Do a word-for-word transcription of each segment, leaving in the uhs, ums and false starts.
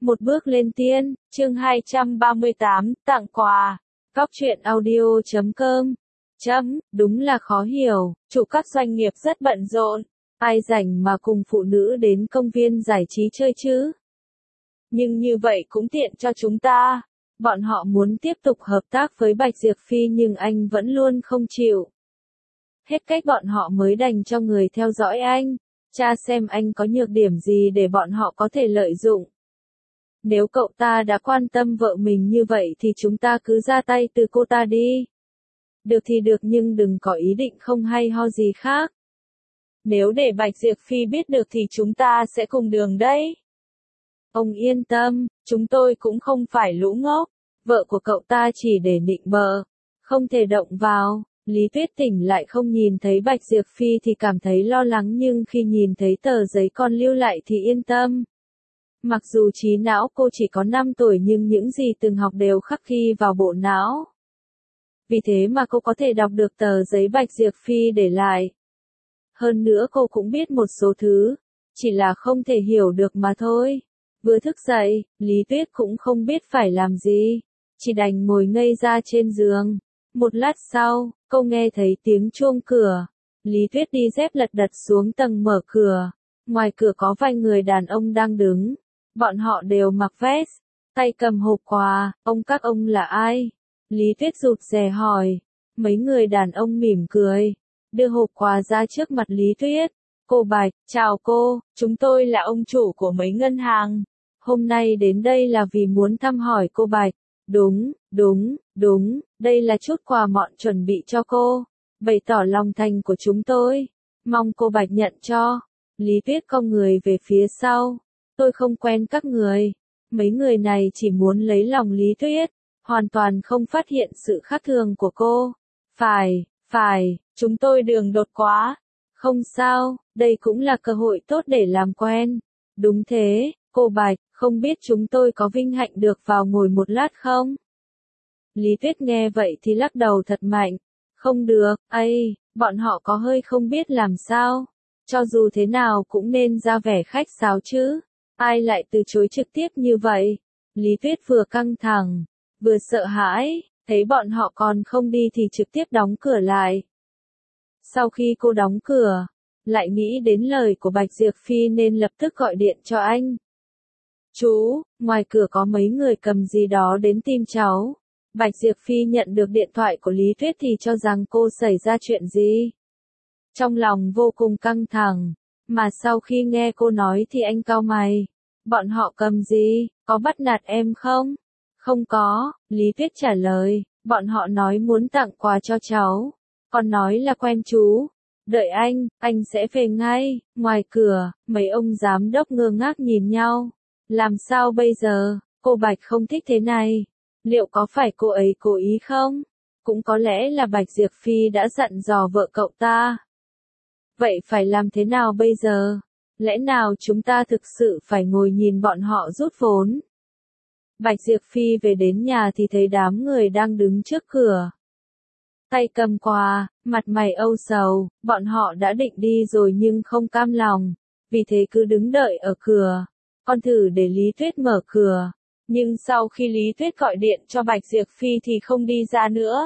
Một bước lên tiên, chương hai trăm ba mươi tám, tặng quà. Góc truyện audio chấm com. Chấm, đúng là khó hiểu, chủ các doanh nghiệp rất bận rộn, ai rảnh mà cùng phụ nữ đến công viên giải trí chơi chứ? Nhưng như vậy cũng tiện cho chúng ta. Bọn họ muốn tiếp tục hợp tác với Bạch Diệp Phi nhưng anh vẫn luôn không chịu. Hết cách bọn họ mới đành cho người theo dõi anh, tra xem anh có nhược điểm gì để bọn họ có thể lợi dụng. Nếu cậu ta đã quan tâm vợ mình như vậy thì chúng ta cứ ra tay từ cô ta đi. Được thì được nhưng đừng có ý định không hay ho gì khác. Nếu để Bạch Diệp Phi biết được thì chúng ta sẽ cùng đường đấy. Ông yên tâm, chúng tôi cũng không phải lũ ngốc. Vợ của cậu ta chỉ để nịnh bợ, không thể động vào. Lý Tuyết tỉnh lại không nhìn thấy Bạch Diệp Phi thì cảm thấy lo lắng nhưng khi nhìn thấy tờ giấy con lưu lại thì yên tâm. Mặc dù trí não cô chỉ có năm tuổi nhưng những gì từng học đều khắc ghi vào bộ não. Vì thế mà cô có thể đọc được tờ giấy Bạch Diệp Phi để lại. Hơn nữa cô cũng biết một số thứ, chỉ là không thể hiểu được mà thôi. Vừa thức dậy, Lý Tuyết cũng không biết phải làm gì, chỉ đành ngồi ngây ra trên giường. Một lát sau, cô nghe thấy tiếng chuông cửa. Lý Tuyết đi dép lật đật xuống tầng mở cửa. Ngoài cửa có vài người đàn ông đang đứng. Bọn họ đều mặc vest, tay cầm hộp quà. Ông các ông là ai? Lý Tuyết rụt rè hỏi. Mấy người đàn ông mỉm cười, đưa hộp quà ra trước mặt Lý Tuyết. Cô Bạch, chào cô, chúng tôi là ông chủ của mấy ngân hàng. Hôm nay đến đây là vì muốn thăm hỏi cô Bạch. Đúng, đúng, đúng, đây là chút quà mọn chuẩn bị cho cô, bày tỏ lòng thành của chúng tôi. Mong cô Bạch nhận cho. Lý Tuyết cong người về phía sau. Tôi không quen các người. Mấy người này chỉ muốn lấy lòng Lý Tuyết, hoàn toàn không phát hiện sự khác thường của cô. Phải, phải, chúng tôi đường đột quá. Không sao, đây cũng là cơ hội tốt để làm quen. Đúng thế, cô Bạch, không biết chúng tôi có vinh hạnh được vào ngồi một lát không? Lý Tuyết nghe vậy thì lắc đầu thật mạnh. Không được, ây, bọn họ có hơi không biết làm sao. Cho dù thế nào cũng nên ra vẻ khách sáo chứ. Ai lại từ chối trực tiếp như vậy? Lý Tuyết vừa căng thẳng, vừa sợ hãi, thấy bọn họ còn không đi thì trực tiếp đóng cửa lại. Sau khi cô đóng cửa, lại nghĩ đến lời của Bạch Diệp Phi nên lập tức gọi điện cho anh. Chú, ngoài cửa có mấy người cầm gì đó đến tìm cháu. Bạch Diệp Phi nhận được điện thoại của Lý Tuyết thì cho rằng cô xảy ra chuyện gì. Trong lòng vô cùng căng thẳng, mà sau khi nghe cô nói thì anh cau mày. Bọn họ cầm gì, có bắt nạt em không? Không có, Lý Tuyết trả lời, bọn họ nói muốn tặng quà cho cháu. Còn nói là quen chú. Đợi anh, anh sẽ về ngay. Ngoài cửa, mấy ông giám đốc ngơ ngác nhìn nhau. Làm sao bây giờ, cô Bạch không thích thế này. Liệu có phải cô ấy cố ý không? Cũng có lẽ là Bạch Diệp Phi đã dặn dò vợ cậu ta. Vậy phải làm thế nào bây giờ? Lẽ nào chúng ta thực sự phải ngồi nhìn bọn họ rút vốn? Bạch Diệp Phi về đến nhà thì thấy đám người đang đứng trước cửa. Tay cầm quà, mặt mày âu sầu, bọn họ đã định đi rồi nhưng không cam lòng, vì thế cứ đứng đợi ở cửa. Con thử để Lý Tuyết mở cửa, nhưng sau khi Lý Tuyết gọi điện cho Bạch Diệp Phi thì không đi ra nữa.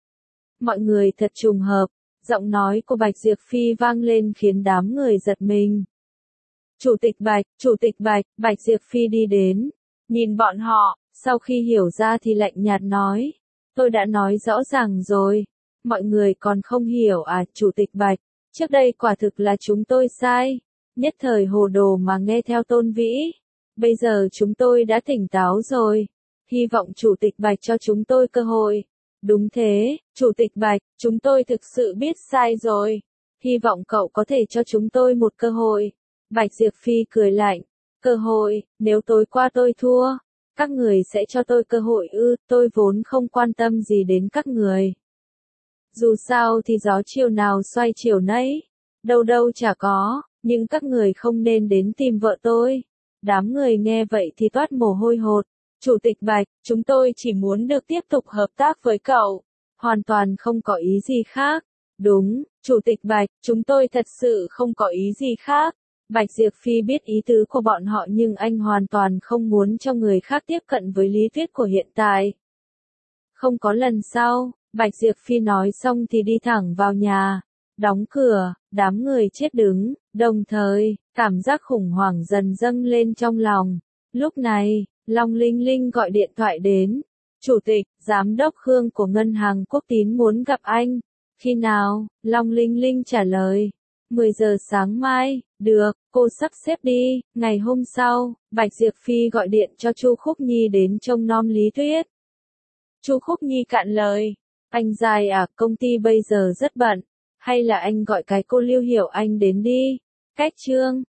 Mọi người thật trùng hợp, giọng nói của Bạch Diệp Phi vang lên khiến đám người giật mình. Chủ tịch Bạch, Chủ tịch Bạch, Bạch Diệp Phi đi đến, nhìn bọn họ, sau khi hiểu ra thì lạnh nhạt nói. Tôi đã nói rõ ràng rồi, mọi người còn không hiểu à? Chủ tịch Bạch, trước đây quả thực là chúng tôi sai, nhất thời hồ đồ mà nghe theo Tôn Vĩ. Bây giờ chúng tôi đã tỉnh táo rồi, hy vọng Chủ tịch Bạch cho chúng tôi cơ hội. Đúng thế, Chủ tịch Bạch, chúng tôi thực sự biết sai rồi, hy vọng cậu có thể cho chúng tôi một cơ hội. Bạch Diệp Phi cười lạnh, cơ hội, nếu tối qua tôi thua, các người sẽ cho tôi cơ hội ư? Tôi vốn không quan tâm gì đến các người. Dù sao thì gió chiều nào xoay chiều nấy, đâu đâu chả có, nhưng các người không nên đến tìm vợ tôi. Đám người nghe vậy thì toát mồ hôi hột. Chủ tịch Bạch, chúng tôi chỉ muốn được tiếp tục hợp tác với cậu, hoàn toàn không có ý gì khác. Đúng, Chủ tịch Bạch, chúng tôi thật sự không có ý gì khác. Bạch Diệp Phi biết ý tứ của bọn họ nhưng anh hoàn toàn không muốn cho người khác tiếp cận với lý thuyết của hiện tại. Không có lần sau, Bạch Diệp Phi nói xong thì đi thẳng vào nhà, đóng cửa, đám người chết đứng, đồng thời, cảm giác khủng hoảng dần dâng lên trong lòng. Lúc này, Long Linh Linh gọi điện thoại đến. Chủ tịch, giám đốc Khương của Ngân hàng Quốc Tín muốn gặp anh. Khi nào? Long Linh Linh trả lời. mười giờ sáng mai, được, cô sắp xếp đi. Ngày hôm sau, Bạch Diệp Phi gọi điện cho Chu Khúc Nhi đến trông nom lý thuyết. Chu Khúc Nhi cạn lời. Anh dài à, công ty bây giờ rất bận. Hay là anh gọi cái cô Lưu Hiểu Anh đến đi. Cách Trương,